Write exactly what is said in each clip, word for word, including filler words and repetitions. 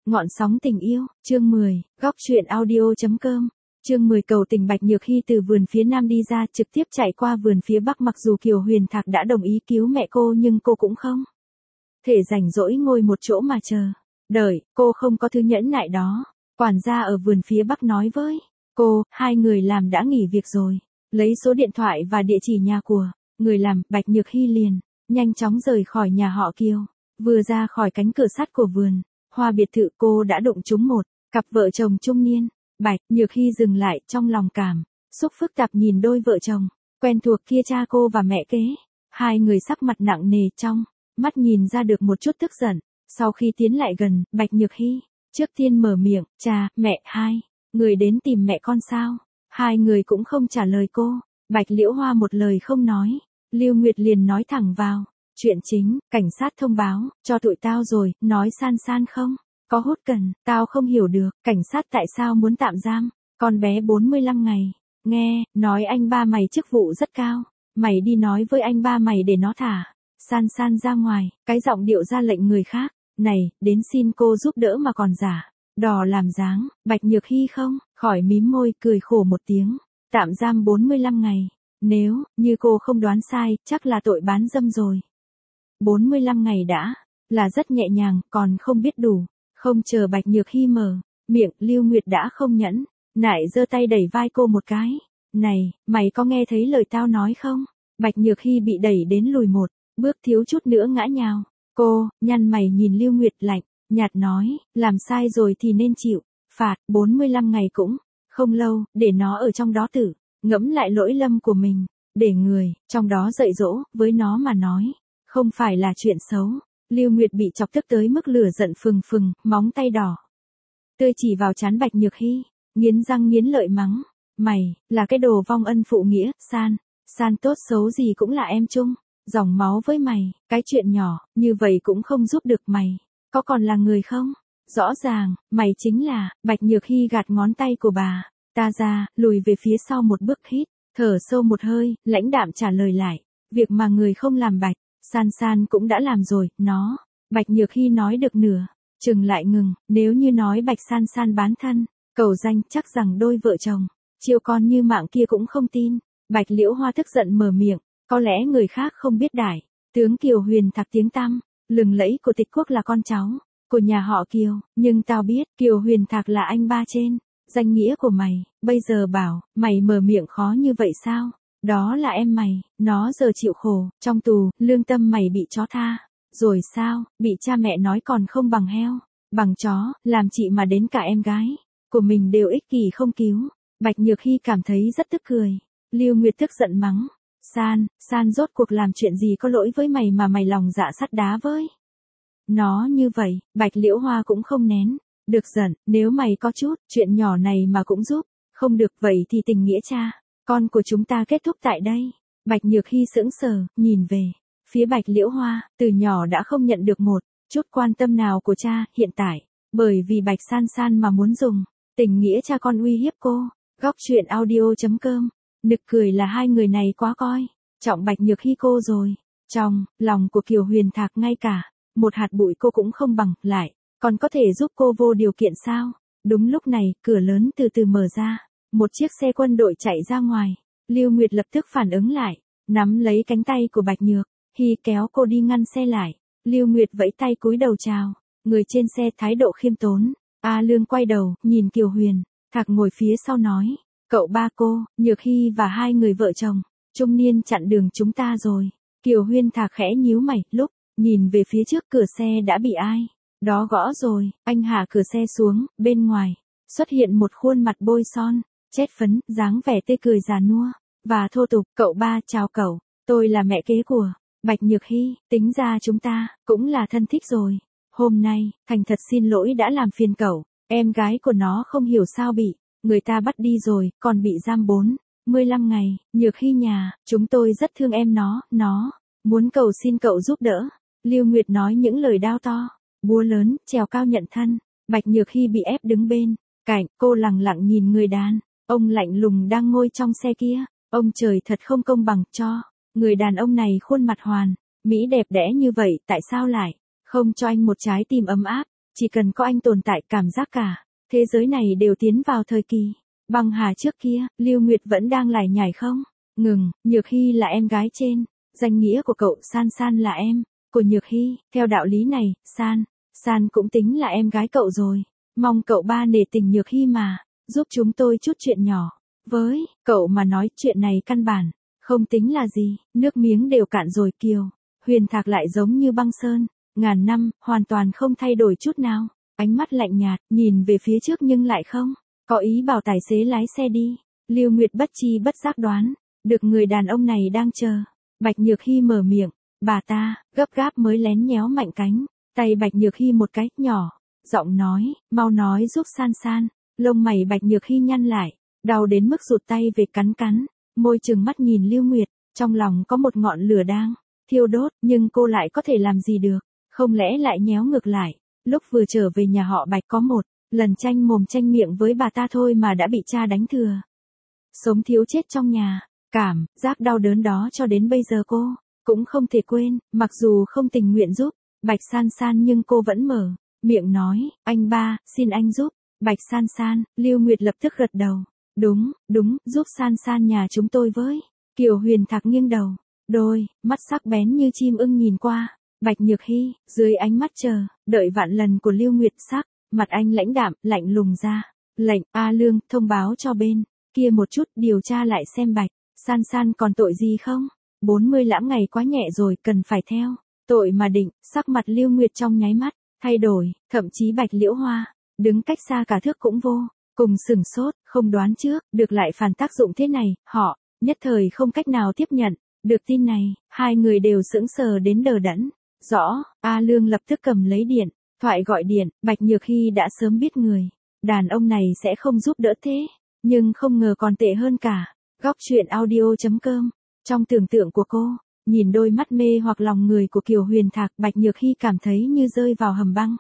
Ngọn sóng tình yêu, chương mười, góc truyện audio.com. Chương mười cầu tình. Bạch Nhược Hy từ vườn phía nam đi ra, trực tiếp chạy qua vườn phía bắc. Mặc dù Kiều Huyền Thạc đã đồng ý cứu mẹ cô nhưng cô cũng không thể rảnh rỗi ngồi một chỗ mà chờ đợi, cô không có thứ nhẫn nại đó. Quản gia ở vườn phía bắc nói với cô, hai người làm đã nghỉ việc rồi. Lấy số điện thoại và địa chỉ nhà của người làm, Bạch Nhược Hy liền nhanh chóng rời khỏi nhà họ Kiều. Vừa ra khỏi cánh cửa sắt của vườn hoa biệt thự, cô đã đụng trúng một cặp vợ chồng trung niên. Bạch Nhược Hy dừng lại, trong lòng cảm xúc phức tạp nhìn đôi vợ chồng quen thuộc kia, cha cô và mẹ kế. Hai người sắc mặt nặng nề, trong mắt nhìn ra được một chút tức giận. Sau khi tiến lại gần, Bạch Nhược Hy trước tiên mở miệng, cha, mẹ, hai người đến tìm mẹ con sao? Hai người cũng không trả lời cô. Bạch Liễu Hoa một lời không nói. Lưu Nguyệt liền nói thẳng vào chuyện chính, cảnh sát thông báo cho tụi tao rồi, nói San San không có hút cần, tao không hiểu được, cảnh sát tại sao muốn tạm giam con bé bốn mươi lăm ngày. Nghe nói anh ba mày chức vụ rất cao, mày đi nói với anh ba mày để nó thả San San ra ngoài. Cái giọng điệu ra lệnh người khác. Này, đến xin cô giúp đỡ mà còn giả đò làm dáng. Bạch Nhược Hy không khỏi mím môi, cười khổ một tiếng. Tạm giam bốn mươi lăm ngày, nếu như cô không đoán sai, chắc là tội bán dâm rồi. bốn mươi lăm ngày đã là rất nhẹ nhàng, còn không biết đủ. Không chờ Bạch Nhược Hy mở miệng, Lưu Nguyệt đã không nhẫn nại giơ tay đẩy vai cô một cái. Này, mày có nghe thấy lời tao nói không? Bạch Nhược Hy bị đẩy đến lùi một bước, thiếu chút nữa ngã nhào. Cô nhăn mày nhìn Lưu Nguyệt lạnh nhạt nói, làm sai rồi thì nên chịu phạt. bốn mươi lăm ngày cũng không lâu, để nó ở trong đó tự ngẫm lại lỗi lầm của mình, để người trong đó dạy dỗ. Với nó mà nói, không phải là chuyện xấu. Lưu Nguyệt bị chọc tức tới mức lửa giận phừng phừng, móng tay đỏ tươi chỉ vào trán Bạch Nhược Hy, nghiến răng nghiến lợi mắng, mày là cái đồ vong ân phụ nghĩa. San San tốt xấu gì cũng là em chung dòng máu với mày, cái chuyện nhỏ như vậy cũng không giúp được mày, có còn là người không? Rõ ràng mày chính là. Bạch Nhược Hy gạt ngón tay của bà ta ra, lùi về phía sau một bước, hít thở sâu một hơi, lãnh đạm trả lời lại, việc mà người không làm Bạch San San cũng đã làm rồi. Nó Bạch Nhược Hy nói được nửa chừng lại ngừng. Nếu như nói Bạch San San bán thân cầu danh, chắc rằng đôi vợ chồng chiêu con như mạng kia cũng không tin. Bạch Liễu Hoa tức giận mở miệng, có lẽ người khác không biết đại tướng Kiều Huyền Thạc tiếng tăm lừng lẫy của Tịch Quốc là con cháu của nhà họ Kiều, nhưng tao biết Kiều Huyền Thạc là anh ba trên danh nghĩa của mày. Bây giờ bảo mày mở miệng khó như vậy sao? Đó là em mày, nó giờ chịu khổ trong tù, lương tâm mày bị chó tha rồi sao? Bị cha mẹ nói còn không bằng heo bằng chó, làm chị mà đến cả em gái của mình đều ích kỷ không cứu. Bạch Nhược Hy cảm thấy rất tức cười. Lưu Nguyệt tức giận mắng, San San rốt cuộc làm chuyện gì có lỗi với mày mà mày lòng dạ sắt đá với nó như vậy? Bạch Liễu Hoa cũng không nén được giận, nếu mày có chút chuyện nhỏ này mà cũng giúp không được, vậy thì tình nghĩa cha con của chúng ta kết thúc tại đây. Bạch Nhược Hy sững sờ, nhìn về phía Bạch Liễu Hoa, từ nhỏ đã không nhận được một chút quan tâm nào của cha, hiện tại bởi vì Bạch San San mà muốn dùng tình nghĩa cha con uy hiếp cô. Góc truyện audio.com. Nực cười là hai người này quá coi trọng Bạch Nhược Hy cô rồi. Trong lòng của Kiều Huyền Thạc ngay cả một hạt bụi cô cũng không bằng, lại còn có thể giúp cô vô điều kiện sao? Đúng lúc này, cửa lớn từ từ mở ra, một chiếc xe quân đội chạy ra ngoài. Lưu Nguyệt lập tức phản ứng lại, nắm lấy cánh tay của Bạch Nhược Hy kéo cô đi ngăn xe lại. Lưu Nguyệt vẫy tay cúi đầu chào người trên xe, thái độ khiêm tốn. A Lương quay đầu nhìn Kiều Huyền Thạc ngồi phía sau nói, cậu ba cô, Nhược Hy và hai người vợ chồng trung niên chặn đường chúng ta rồi. Kiều Huyền Thạc khẽ nhíu mày, lúc nhìn về phía trước cửa xe đã bị ai đó gõ rồi. Anh hạ cửa xe xuống, bên ngoài xuất hiện một khuôn mặt bôi son chét phấn, dáng vẻ tươi cười già nua và thô tục. Cậu ba, chào cậu, tôi là mẹ kế của Bạch Nhược Hy, tính ra chúng ta cũng là thân thích rồi. Hôm nay thành thật xin lỗi đã làm phiền cậu. Em gái của nó không hiểu sao bị người ta bắt đi rồi, còn bị giam bốn mươi lăm ngày. Nhược Hy nhà, chúng tôi rất thương em nó, nó muốn cầu xin cậu giúp đỡ. Lưu Nguyệt nói những lời đao to búa lớn, trèo cao nhận thân. Bạch Nhược Hy bị ép đứng bên cạnh, cô lặng lặng nhìn người đàn ông lạnh lùng đang ngồi trong xe kia. Ông trời thật không công bằng cho người đàn ông này, khuôn mặt hoàn mỹ đẹp đẽ như vậy, tại sao lại không cho anh một trái tim ấm áp? Chỉ cần có anh tồn tại, cảm giác cả thế giới này đều tiến vào thời kỳ băng hà trước kia. Lưu Nguyệt vẫn đang lải nhải không ngừng. Nhược Hy là em gái trên danh nghĩa của cậu, San San là em của Nhược Hy. Theo đạo lý này, San San cũng tính là em gái cậu rồi. Mong cậu ba nể tình Nhược Hy mà, giúp chúng tôi chút chuyện nhỏ. Với cậu mà nói chuyện này căn bản không tính là gì. Nước miếng đều cạn rồi. Kiều Huyền Thạc lại giống như băng sơn, ngàn năm, hoàn toàn không thay đổi chút nào. Ánh mắt lạnh nhạt, nhìn về phía trước nhưng lại không có ý bảo tài xế lái xe đi. Lưu Nguyệt bất chi bất giác đoán được người đàn ông này đang chờ. Bạch Nhược Hy mở miệng, bà ta gấp gáp mới lén nhéo mạnh cánh tay Bạch Nhược Hy một cái, nhỏ giọng nói, mau nói giúp San San. Lông mày Bạch Nhược Hy nhăn lại, đau đến mức rụt tay về cắn cắn môi, trừng mắt nhìn Lưu Nguyệt, trong lòng có một ngọn lửa đang thiêu đốt, nhưng cô lại có thể làm gì được, không lẽ lại nhéo ngược lại. Lúc vừa trở về nhà họ Bạch có một lần tranh mồm tranh miệng với bà ta thôi mà đã bị cha đánh thừa sống thiếu chết trong nhà. Cảm giác đau đớn đó cho đến bây giờ cô cũng không thể quên. Mặc dù không tình nguyện giúp Bạch San San nhưng cô vẫn mở miệng nói, anh ba, xin anh giúp Bạch San San. Lưu Nguyệt lập tức gật đầu, đúng, đúng, giúp San San nhà chúng tôi với. Kiều Huyền Thạc nghiêng đầu, đôi mắt sắc bén như chim ưng nhìn qua Bạch Nhược Hy, dưới ánh mắt chờ đợi vạn lần của Lưu Nguyệt. Sắc mặt anh lãnh đạm, lạnh lùng ra lệnh, A Lương, thông báo cho bên kia một chút, điều tra lại xem Bạch San San còn tội gì không. bốn mươi lãng ngày quá nhẹ rồi, cần phải theo tội mà định. Sắc mặt Lưu Nguyệt trong nháy mắt thay đổi, thậm chí Bạch Liễu Hoa đứng cách xa cả thước cũng vô cùng sửng sốt, không đoán trước được lại phản tác dụng thế này. Họ nhất thời không cách nào tiếp nhận được tin này, hai người đều sững sờ đến đờ đẫn. Rõ, A Lương lập tức cầm lấy điện thoại gọi điện. Bạch Nhược Hy đã sớm biết người đàn ông này sẽ không giúp đỡ thế, nhưng không ngờ còn tệ hơn cả. Góc truyện audio chấm com. Trong tưởng tượng của cô, nhìn đôi mắt mê hoặc lòng người của Kiều Huyền Thạc, Bạch Nhược Hy cảm thấy như rơi vào hầm băng.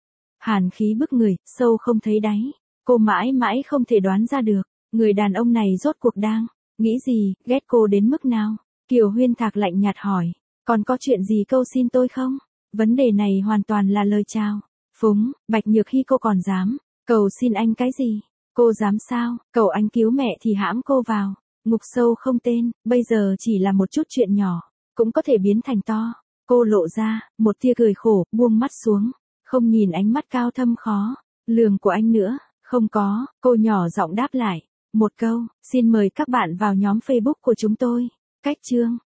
Hàn khí bức người, sâu không thấy đáy. Cô mãi mãi không thể đoán ra được, người đàn ông này rốt cuộc đang nghĩ gì, ghét cô đến mức nào. Kiều Huyền Thạc lạnh nhạt hỏi, còn có chuyện gì câu xin tôi không? Vấn đề này hoàn toàn là lời chào phúng. Bạch Nhược Hy, cô còn dám cầu xin anh cái gì? Cô dám sao? Cầu anh cứu mẹ thì hãm cô vào ngục sâu không tên. Bây giờ chỉ là một chút chuyện nhỏ cũng có thể biến thành to. Cô lộ ra một tia cười khổ, buông mắt xuống, không nhìn ánh mắt cao thâm khó lường của anh nữa. Không có. Cô nhỏ giọng đáp lại một câu, xin mời các bạn vào nhóm Facebook của chúng tôi. Cách chương